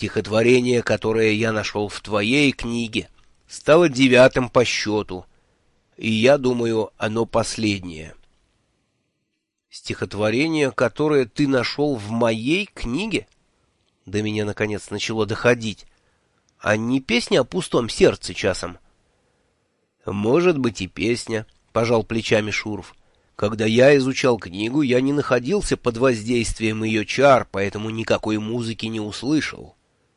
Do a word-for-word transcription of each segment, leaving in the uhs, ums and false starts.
Стихотворение, которое я нашел в твоей книге, стало девятым по счету, и я думаю, оно последнее. Стихотворение, которое ты нашел в моей книге? До меня, наконец, начало доходить. А не песня о пустом сердце часом? Может быть, и песня, — пожал плечами Шуров. Когда я изучал книгу, я не находился под воздействием ее чар, поэтому никакой музыки не услышал.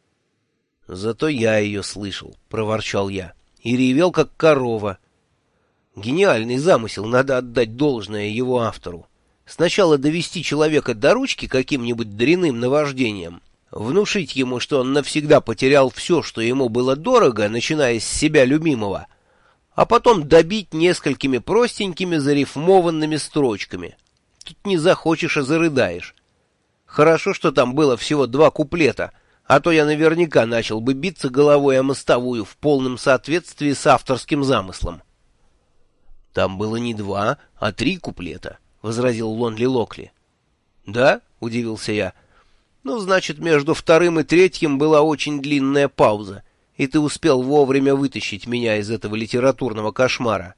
Зато я ее слышал, — проворчал я, — и ревел, как корова. Гениальный замысел, надо отдать должное его автору. Сначала довести человека до ручки каким-нибудь дрянным наваждением, внушить ему, что он навсегда потерял все, что ему было дорого, начиная с себя любимого, а потом добить несколькими простенькими зарифмованными строчками. Тут не захочешь, а зарыдаешь. Хорошо, что там было всего два куплета, а то я наверняка начал бы биться головой о мостовую в полном соответствии с авторским замыслом. — Там было не два, а три куплета, — возразил Лонли Локли. — Да? — удивился я. — Ну, значит, между вторым и третьим была очень длинная пауза, и ты успел вовремя вытащить меня из этого литературного кошмара.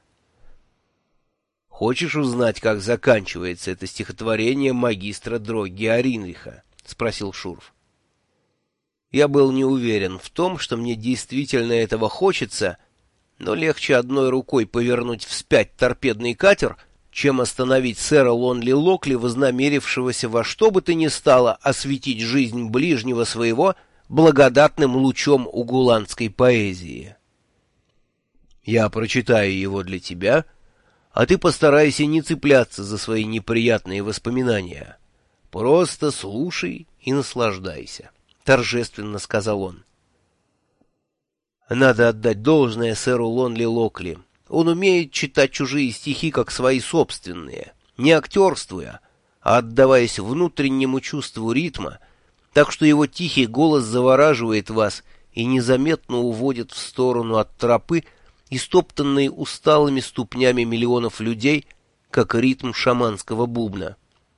— Хочешь узнать, как заканчивается это стихотворение магистра Дрогги Аринриха? — спросил Шуров. Я был не уверен в том, что мне действительно этого хочется, но легче одной рукой повернуть вспять торпедный катер, чем остановить сэра Лонли Локли, вознамерившегося во что бы то ни стало осветить жизнь ближнего своего благодатным лучом угуландской поэзии. Я прочитаю его для тебя, а ты постарайся не цепляться за свои неприятные воспоминания. Просто слушай и наслаждайся, — торжественно сказал он. Надо отдать должное сэру Лонли Локли. Он умеет читать чужие стихи как свои собственные, не актерствуя, а отдаваясь внутреннему чувству ритма, так что его тихий голос завораживает вас и незаметно уводит в сторону от тропы, истоптанной усталыми ступнями миллионов людей, как ритм шаманского бубна.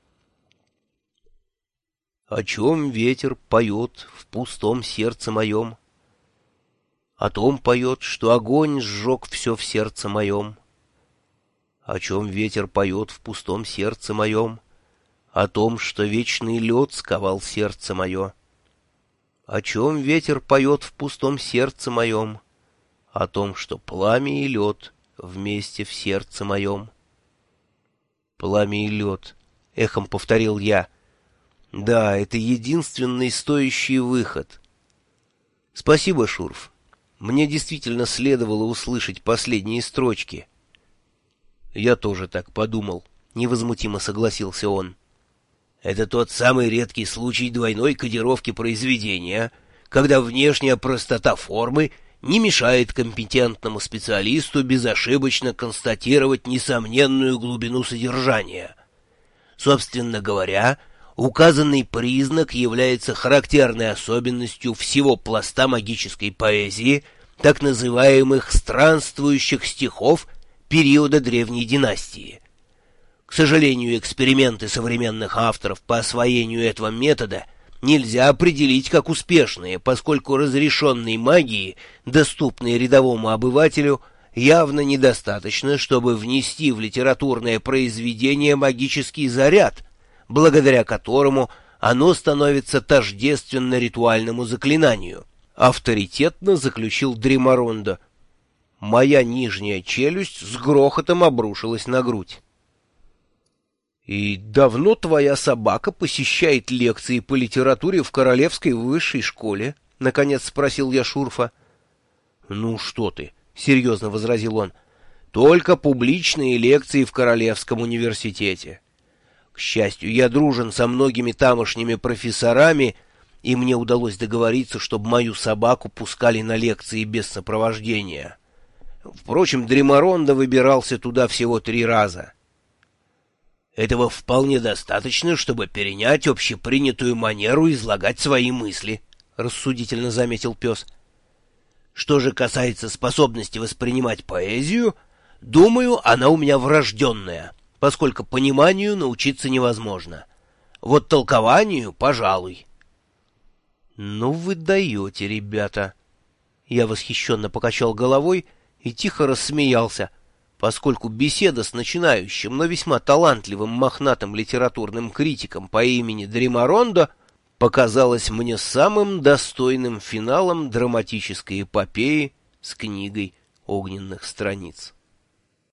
О чем ветер поет в пустом сердце моем? О том поет, что огонь сжег все в сердце моем. О чем ветер поет в пустом сердце моем? О том, что вечный лед сковал сердце мое. О чем ветер поет в пустом сердце моем? О том, что пламя и лед вместе в сердце моем. Пламя и лед, — эхом повторил я. Да, это единственный стоящий выход. Спасибо, Шуров. Мне действительно следовало услышать последние строчки. Я тоже так подумал, — невозмутимо согласился он. Это тот самый редкий случай двойной кодировки произведения, когда внешняя простота формы не мешает компетентному специалисту безошибочно констатировать несомненную глубину содержания. Собственно говоря, указанный признак является характерной особенностью всего пласта магической поэзии, так называемых странствующих стихов периода Древней династии. К сожалению, эксперименты современных авторов по освоению этого метода нельзя определить как успешные, поскольку разрешенной магии, доступной рядовому обывателю, явно недостаточно, чтобы внести в литературное произведение магический заряд, благодаря которому оно становится тождественно ритуальному заклинанию, — авторитетно заключил Дримарондо. Моя нижняя челюсть с грохотом обрушилась на грудь. — И давно твоя собака посещает лекции по литературе в Королевской высшей школе? — наконец спросил я Шурфа. — Ну что ты, — серьезно возразил он, — только публичные лекции в Королевском университете. К счастью, я дружен со многими тамошними профессорами, и мне удалось договориться, чтобы мою собаку пускали на лекции без сопровождения. Впрочем, Дримарондо выбирался туда всего три раза. Этого вполне достаточно, чтобы перенять общепринятую манеру излагать свои мысли, — рассудительно заметил пес. Что же касается способности воспринимать поэзию, думаю, она у меня врожденная, поскольку пониманию научиться невозможно. Вот толкованию, пожалуй. «Ну вы даете, ребята!» Я восхищенно покачал головой и тихо рассмеялся, поскольку беседа с начинающим, но весьма талантливым мохнатым литературным критиком по имени Дримарондо показалась мне самым достойным финалом драматической эпопеи с книгой огненных страниц.